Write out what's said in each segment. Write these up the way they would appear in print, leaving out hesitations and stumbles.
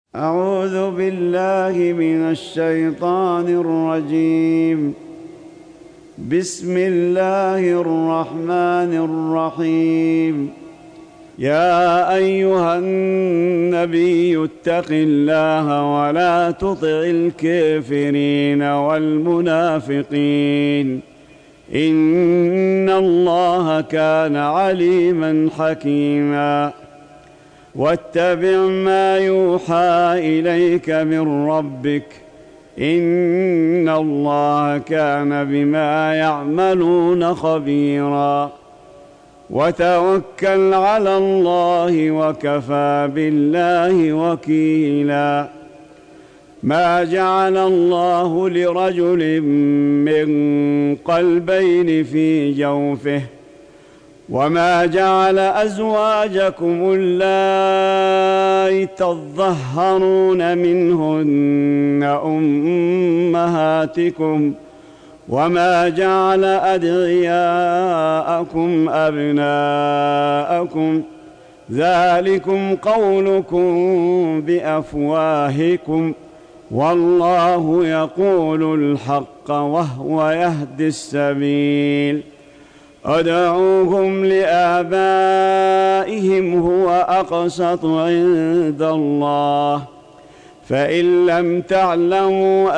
أعوذ بالله من الشيطان الرجيم. بسم الله الرحمن الرحيم. يا أيها النبي اتق الله ولا تطع الكافرين والمنافقين إن الله كان عليما حكيما. واتبع ما يوحى إليك من ربك إن الله كان بما يعملون خبيرا. وتوكل على الله وكفى بالله وكيلا. ما جعل الله لرجل من قلبين في جوفه وما جعل أزواجكم اللائي تظهرون منهن أمهاتكم وما جعل أدعياءكم أبناءكم ذلكم قولكم بأفواهكم والله يقول الحق وهو يهدي السبيل. ادعوهم لآبائهم هو أقسط عند الله فإن لم تعلموا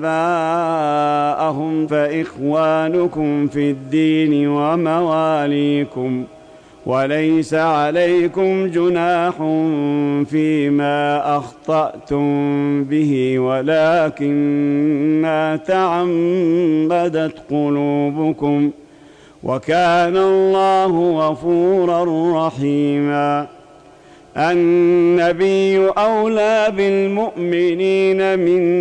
آباءهم فإخوانكم في الدين ومواليكم وليس عليكم جناح فيما أخطأتم به ولكن ما تعمدت قلوبكم وكان الله غفورا رحيما. النبي أولى بالمؤمنين من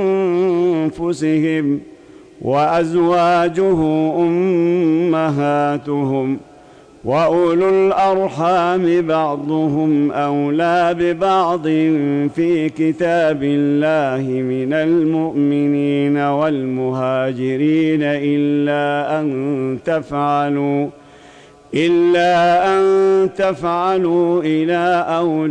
أنفسهم وأزواجه أمهاتهم وأولو الأرحام بعضهم أولى ببعض في كتاب الله من المؤمنين والمهاجرين إلا أن تفعلوا إلى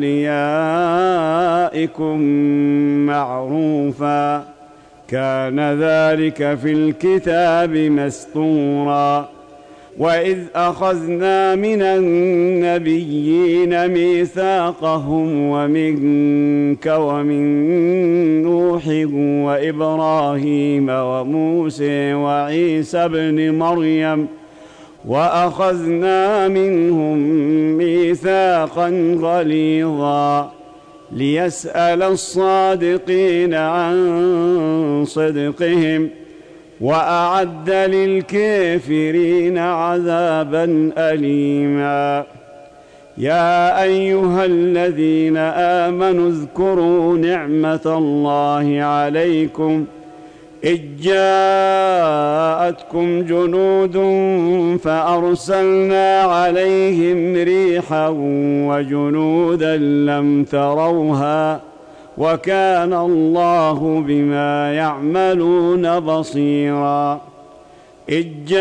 أوليائكم معروفا كان ذلك في الكتاب مسطورا. وإذ أخذنا من النبيين ميثاقهم ومنك ومن نوح وإبراهيم وموسى وعيسى بن مريم وأخذنا منهم ميثاقا غليظا ليسأل الصادقين عن صدقهم وأعد للكافرين عذابا أليما. يا أيها الذين آمنوا اذكروا نعمة الله عليكم إذ جاءتكم جنود فأرسلنا عليهم ريحا وجنودا لم تروها وكان الله بما يعملون بصيرا. إذ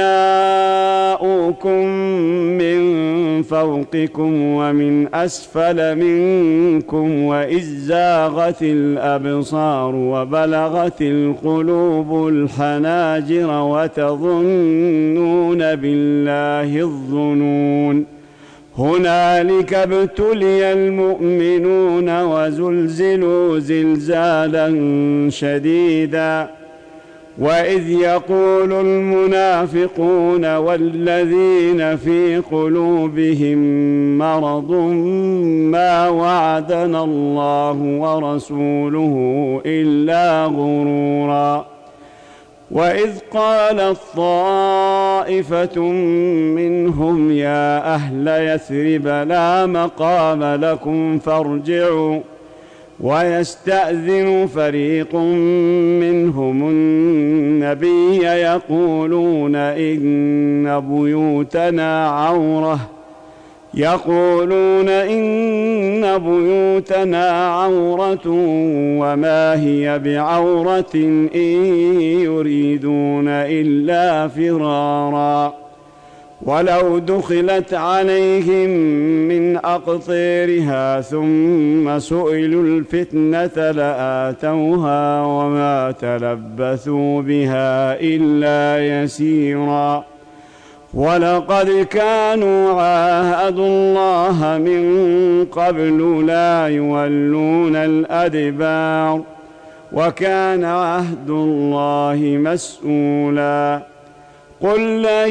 جاءوكم من فوقكم ومن أسفل منكم وإذ زاغت الأبصار وبلغت القلوب الحناجر وتظنون بالله الظنون. هنالك ابتلي المؤمنون وزلزلوا زلزالا شديدا. وإذ يقول المنافقون والذين في قلوبهم مرض ما وعدنا الله ورسوله إلا غرورا. وإذ قالت طائفة منهم يا أهل يثرب لا مقام لكم فارجعوا ويستأذن فريق منهم النبي يقولون إن بيوتنا عورة وما هي بعورة إن يريدون إلا فرارا ولو دخلت عليهم من أقطيرها ثم سئلوا الفتنة لآتوها وما تلبثوا بها إلا يسيرا. ولقد كانوا عاهدوا الله من قبل لا يولون الأدبار وكان عهد الله مسؤولا. قل لن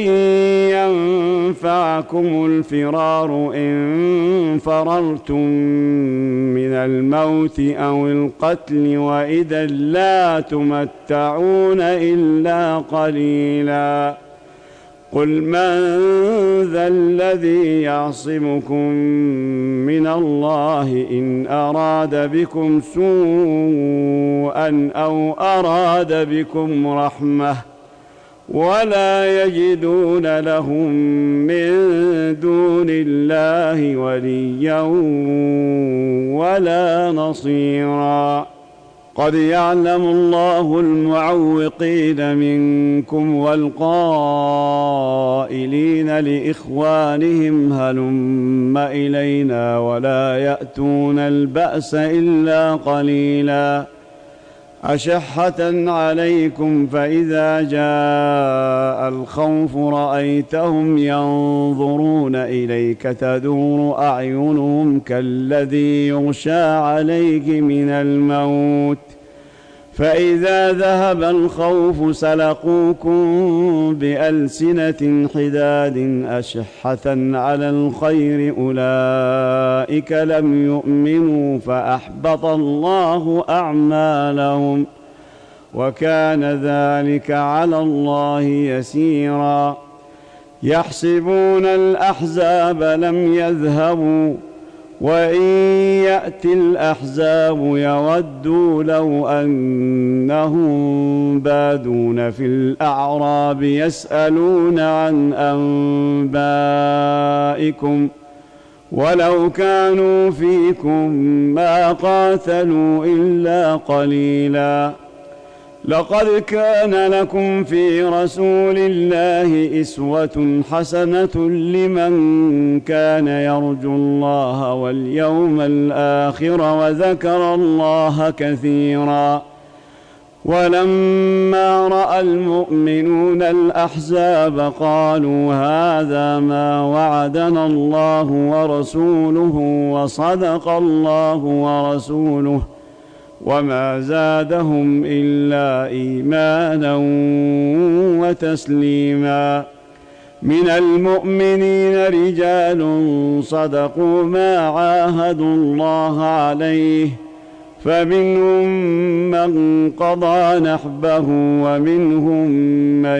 ينفعكم الفرار إن فررتم من الموت أو القتل وإذا لا تمتعون إلا قليلا. قل من ذا الذي يعصمكم من الله إن أراد بكم سوءا أو أراد بكم رحمة ولا يجدون لهم من دون الله وليا ولا نصيرا. قد يعلم الله المعوقين منكم والقائلين لإخوانهم هلم إلينا ولا يأتون البأس إلا قليلا. أشحة عليكم فإذا جاء الخوف رأيتهم ينظرون إليك تدور أعينهم كالذي يغشى عليه من الموت فإذا ذهب الخوف سلقوكم بألسنة حداد أشحة على الخير أولئك لم يؤمنوا فأحبط الله أعمالهم وكان ذلك على الله يسيرا. يحسبون الأحزاب لم يذهبوا وإن يأتي الأحزاب يودوا لو أنهم بادون في الأعراب يسألون عن أنبائكم ولو كانوا فيكم ما قاتلوا إلا قليلا. لقد كان لكم في رسول الله أسوة حسنة لمن كان يرجو الله واليوم الآخر وذكر الله كثيرا. ولما رأى المؤمنون الأحزاب قالوا هذا ما وعدنا الله ورسوله وصدق الله ورسوله وما زادهم إلا إيمانا وتسليما. من المؤمنين رجال صدقوا ما عاهدوا الله عليه فمنهم من قضى نحبه ومنهم من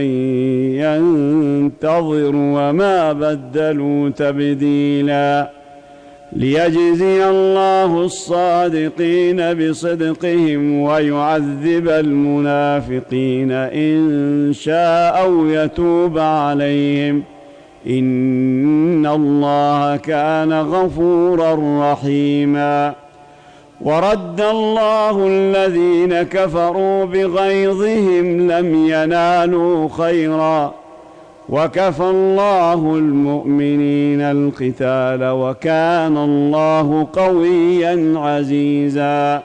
ينتظر وما بدلوا تبديلا. ليجزي الله الصادقين بصدقهم ويعذب المنافقين إن شاء أو يتوب عليهم إن الله كان غفورا رحيما. ورد الله الذين كفروا بغيظهم لم ينالوا خيرا وكفى الله المؤمنين القتال وكان الله قويا عزيزا.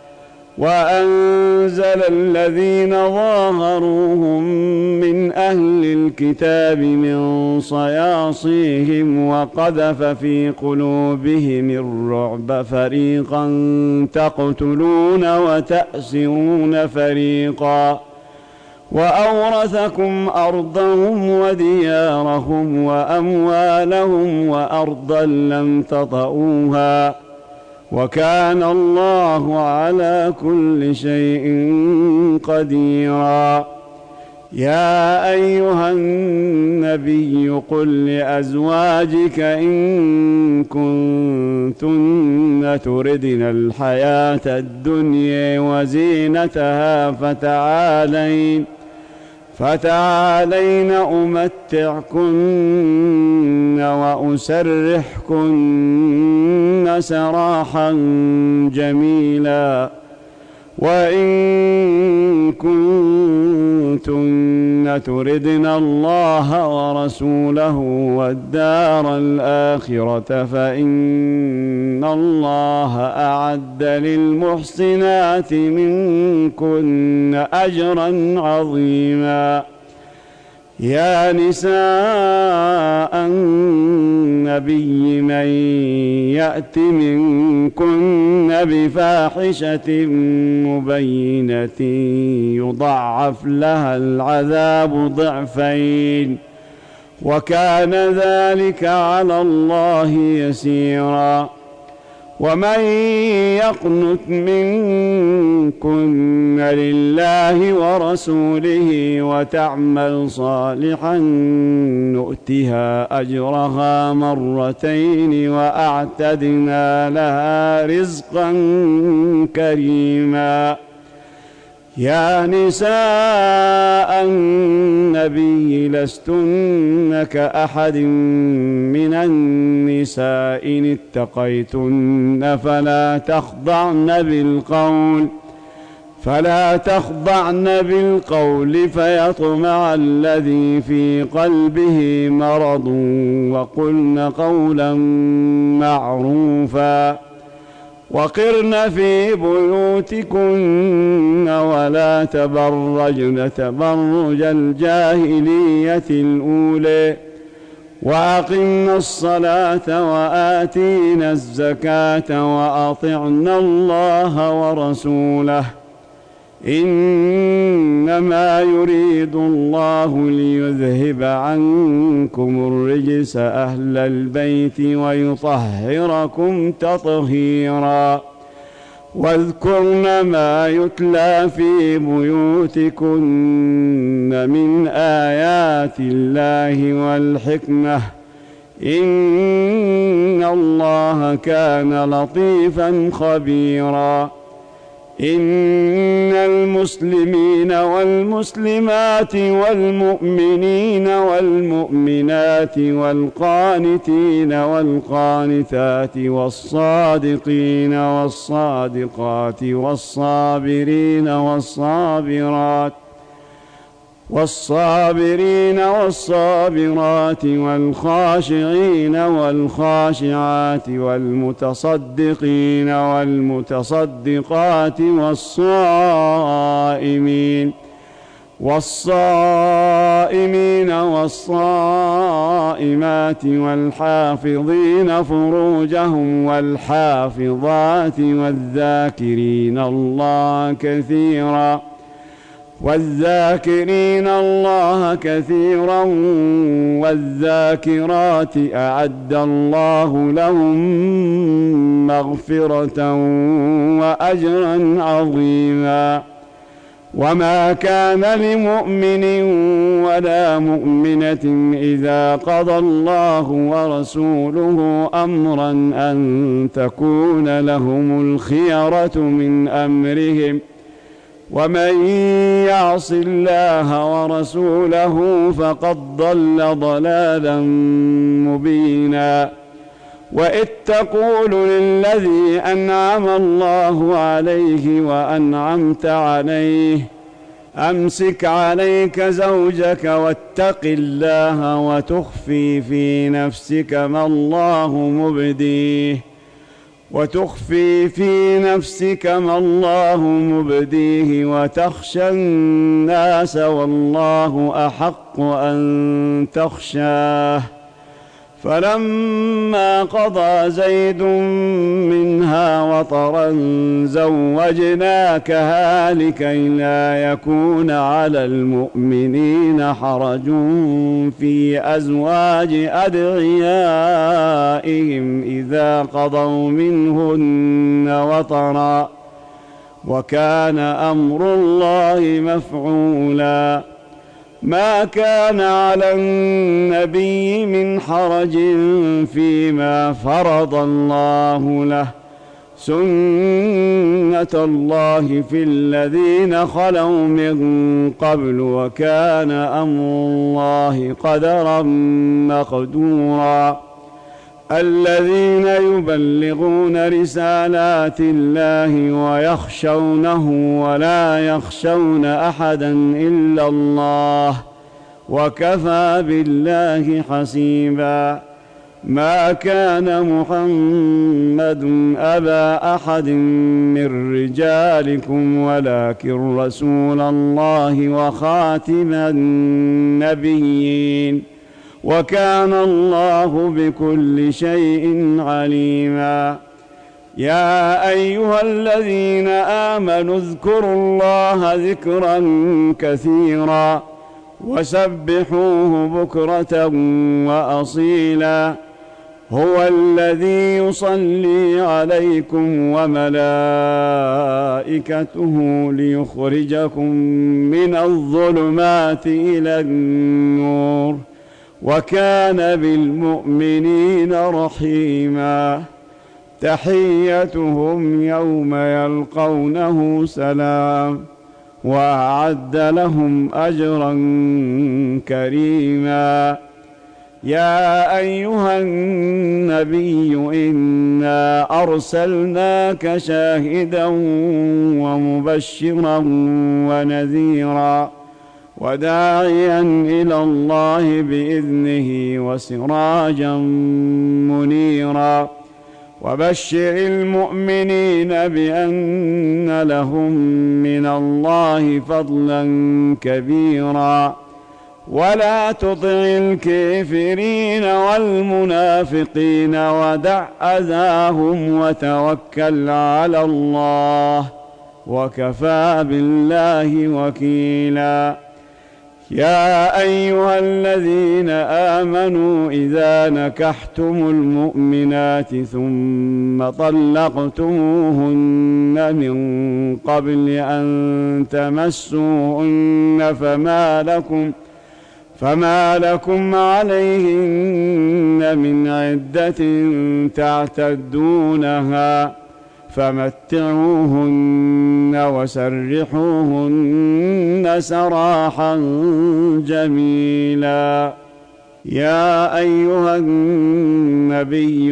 وأنزل الذين ظاهروهم من أهل الكتاب من صياصيهم وقذف في قلوبهم الرعب فريقا تقتلون وتأسرون فريقا وأورثكم أرضهم وديارهم وأموالهم وأرضا لم تطئوها وكان الله على كل شيء قديرا. يا أيها النبي قل لأزواجك إن كنتن تردن الحياة الدنيا وزينتها فتعالين أمتعكن وأسرحكن سراحا جميلا وإن كنتن تردن الله ورسوله والدار الآخرة فإن الله أعد للمحسنات منكن أجرا عظيما. يا نساء النبي من يأت منكن بفاحشة مبينة يضاعف لها العذاب ضعفين وكان ذلك على الله يسيرا. ومن يقنت منكن لله ورسوله وتعمل صالحا نؤتها أجرها مرتين وأعتدنا لها رزقا كريما. يا نساء النبي لستن كأحد من النساء إن اتقيتن فلا تخضعن بالقول فيطمع الذي في قلبه مرض وقلن قولا معروفا. وقرن في بيوتكن ولا تبرجن تبرج الجاهلية الأولى وأقمنا الصلاة وآتينا الزكاة وأطعنا الله ورسوله إنما يريد الله ليذهب عنكم الرجس أهل البيت ويطهركم تطهيرا. واذكرن ما يتلى في بيوتكن من آيات الله والحكمة إن الله كان لطيفا خبيرا. إن المسلمين والمسلمات والمؤمنين والمؤمنات والقانتين والقانتات والصادقين والصادقات والصابرين والصابرات والخاشعين والخاشعات والمتصدقين والمتصدقات والصائمين والصائمات والحافظين فروجهم والحافظات والذاكرين الله كثيرا والذاكرات أعد الله لهم مغفرة وأجرا عظيما. وما كان لمؤمن ولا مؤمنة إذا قضى الله ورسوله أمرا أن تكون لهم الخيرة من أمرهم ومن يعص الله ورسوله فقد ضل ضلالا مبينا. وإذ تقول للذي أنعم الله عليه وأنعمت عليه أمسك عليك زوجك واتق الله وتخفي في نفسك ما الله مبديه وتخشى الناس والله أحق أن تخشاه. فلما قضى زيد منها وطرا زوجناكها لكي لا يكون على المؤمنين حرج في أزواج أدعيائهم إذا قضوا منهن وطرا وكان أمر الله مفعولا. ما كان على النبي من حرج فيما فرض الله له سنة الله في الذين خلوا من قبل وكان أمر الله قدرا مقدورا. الذين يبلغون رسالات الله ويخشونه ولا يخشون أحدا إلا الله وكفى بالله حسيبا. ما كان محمد أبا أحد من رجالكم ولكن رسول الله وخاتم النبيين وكان الله بكل شيء عليما. يا أيها الذين آمنوا اذكروا الله ذكرا كثيرا وسبحوه بكرة وأصيلا. هو الذي يصلي عليكم وملائكته ليخرجكم من الظلمات إلى النور وكان بالمؤمنين رحيما. تحيتهم يوم يلقونه سلام وأعد لهم أجرا كريما. يا أيها النبي إنا أرسلناك شاهدا ومبشرا ونذيرا وداعيا إلى الله بإذنه وسراجا منيرا. وبشر المؤمنين بأن لهم من الله فضلا كبيرا. ولا تطع الكافرين والمنافقين ودع أذاهم وتوكل على الله وكفى بالله وكيلا. يا أيها الذين آمنوا إذا نكحتم المؤمنات ثم طلقتموهن من قبل أن تمسوهن فما لكم عليهن من عدة تعتدونها فمتعوهن وسرحوهن سراحا جميلا. يا أيها النبي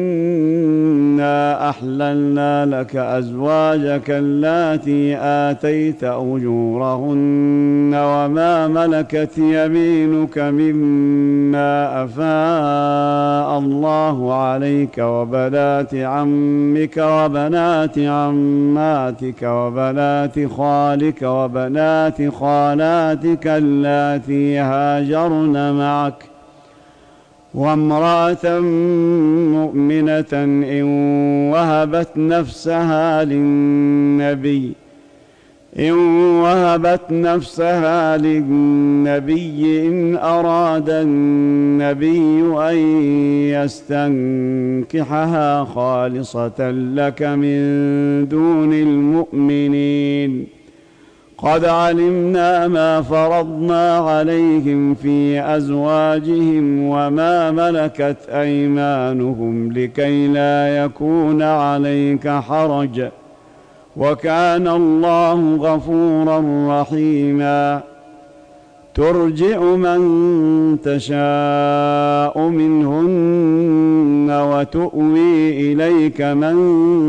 إنا أحللنا لك أزواجك اللاتي آتيت أجورهن وما ملكت يمينك مما أفاء الله عليك وبنات عمك وبنات عماتك وبنات خالك وبنات خالاتك اللاتي هاجرن معك وامرأة مؤمنة إن وهبت نفسها للنبي إن أراد النبي أن يستنكحها خالصة لك من دون المؤمنين. قد علمنا ما فرضنا عليهم في أزواجهم وما ملكت أيمانهم لكي لا يكون عليك حرج وكان الله غفورا رحيما. ترجع من تشاء منهن وتؤوي إليك من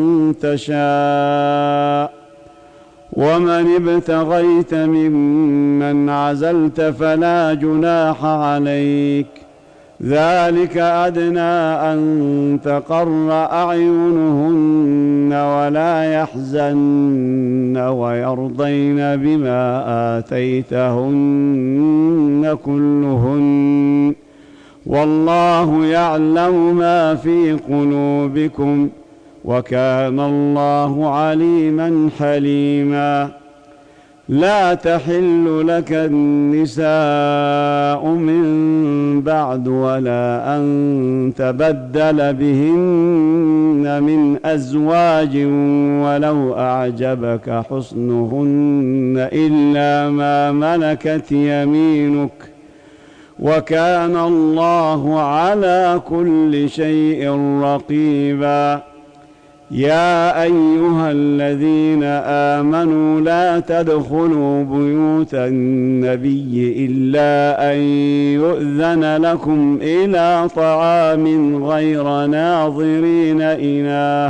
تشاء ومن ابتغيت ممن عزلت فلا جناح عليك. ذلك أدنى أن تقر أعينهن ولا يحزن ويرضين بما آتيتهن كلهن والله يعلم ما في قلوبكم وكان الله عليما حليما. لا تحل لك النساء من بعد ولا أن تبدل بهن من أزواج ولو أعجبك حسنهن إلا ما ملكت يمينك وكان الله على كل شيء رقيبا. يا أيها الذين آمنوا لا تدخلوا بيوت النبي إلا أن يؤذن لكم إلى طعام غير ناظرين إناه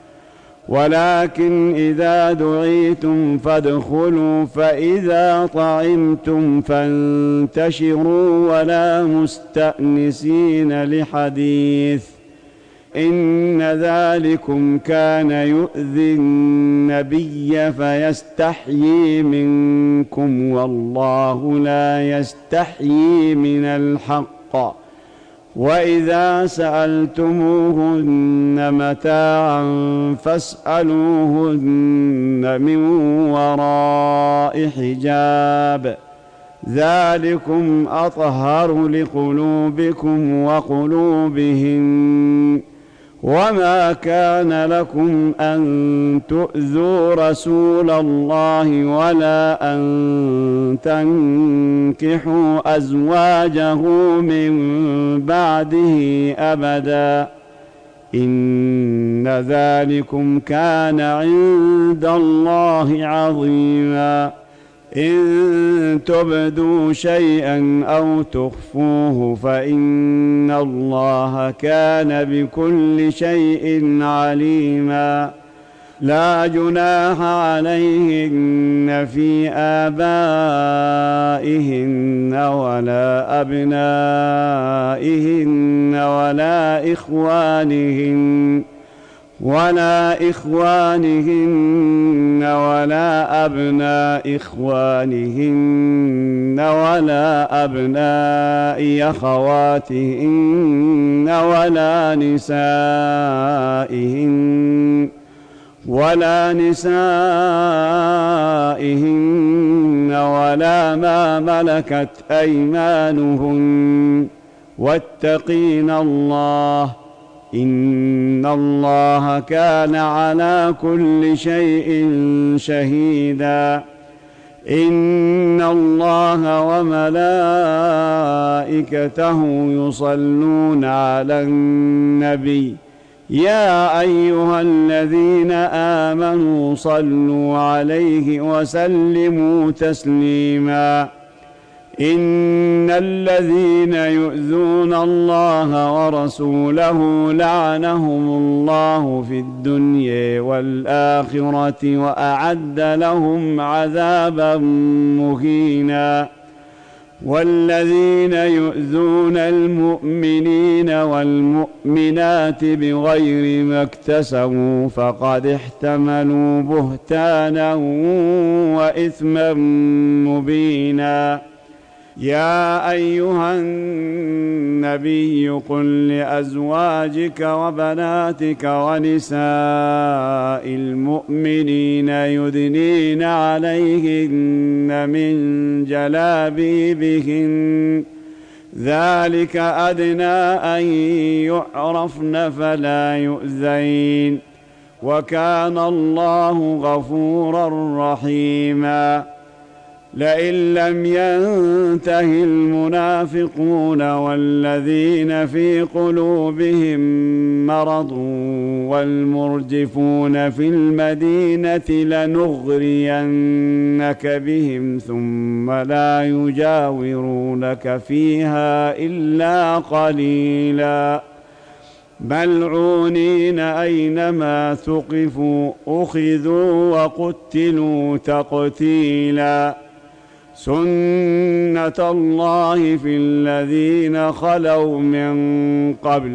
ولكن إذا دعيتم فادخلوا فإذا طعمتم فانتشروا ولا مستأنسين لحديث إن ذلكم كان يؤذي النبي فيستحيي منكم والله لا يستحيي من الحق وإذا سألتموهن متاعا فاسألوهن من وراء حجاب ذلكم أطهر لقلوبكم وقلوبهن وما كان لكم أن تؤذوا رسول الله ولا أن تنكحوا أزواجه من بعده أبدا إن ذلكم كان عند الله عظيما إن تبدوا شيئا أو تخفوه فإن الله كان بكل شيء عليما لا جناح عليهن في آبائهن ولا أبنائهن ولا إخوانهن ولا أبناء إخوانهن ولا أبناء أخواتهن ولا نسائهن ولا ما ملكت أيمانهن واتقين الله إن الله كان على كل شيء شهيدا إن الله وملائكته يصلون على النبي يا أيها الذين آمنوا صلوا عليه وسلموا تسليما إن الذين يؤذون الله ورسوله لعنهم الله في الدنيا والآخرة وأعد لهم عذابا مهينا والذين يؤذون المؤمنين والمؤمنات بغير ما اكتسبوا فقد احتملوا بهتانا وإثما مبينا يا أيها النبي قل لأزواجك وبناتك ونساء المؤمنين يدنين عليهن من جلابيبهن ذلك أدنى أن يعرفن فلا يؤذين وكان الله غفورا رحيما لئن لم ينته المنافقون والذين في قلوبهم مرض والمرجفون في المدينة لنغرينك بهم ثم لا يجاورونك فيها إلا قليلا ملعونين أينما ثقفوا أخذوا وقتلوا تقتيلا سنة الله في الذين خلوا من قبل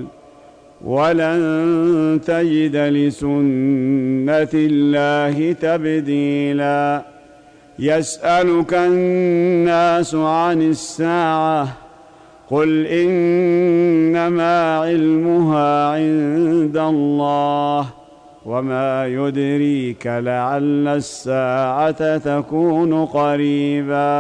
ولن تجد لسنة الله تبديلا يسألك الناس عن الساعة قل إنما علمها عند الله وما يدريك لعل الساعة تكون قريبا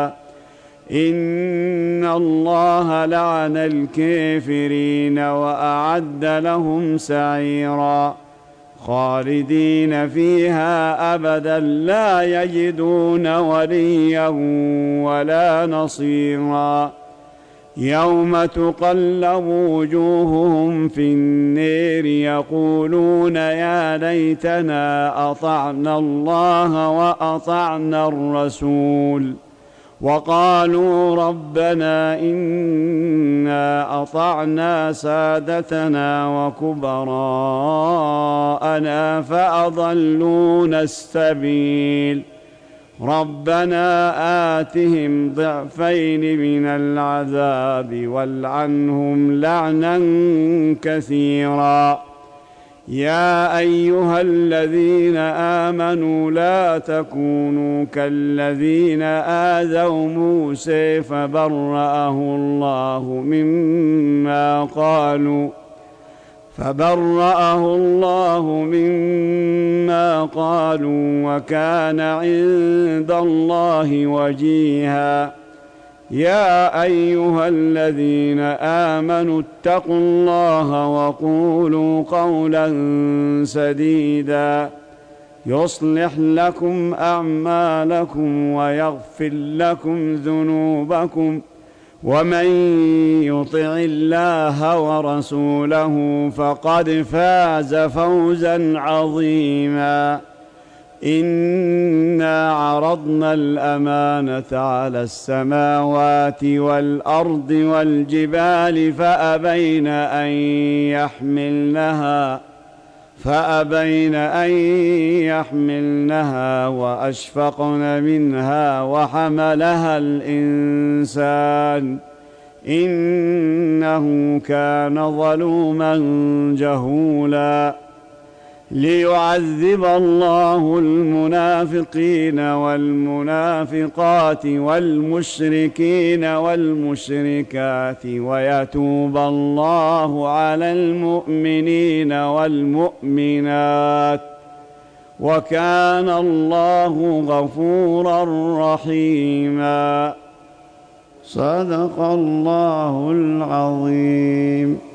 إن الله لعن الكافرين وأعد لهم سعيرا خالدين فيها أبدا لا يجدون وليا ولا نصيرا يوم تقلب وجوههم في النير يقولون يا ليتنا أطعنا الله وأطعنا الرسول وقالوا ربنا إنا أطعنا سادتنا وكبراءنا فأضلونا السبيل ربنا آتهم ضعفين من العذاب والعنهم لعنا كثيرا يا أيها الذين آمنوا لا تكونوا كالذين آذوا موسى فبرأه الله مما قالوا وكان عند الله وجيها يا أيها الذين آمنوا اتقوا الله وقولوا قولا سديدا يصلح لكم أعمالكم ويغفر لكم ذنوبكم ومن يطع الله ورسوله فقد فاز فوزا عظيما إنا عرضنا الأمانة على السماوات والأرض والجبال فأبين أن يحملنها وأشفقن منها وحملها الإنسان إنه كان ظلوما جهولا ليعذب الله المنافقين والمنافقات والمشركين والمشركات ويتوب الله على المؤمنين والمؤمنات وكان الله غفورا رحيما صدق الله العظيم.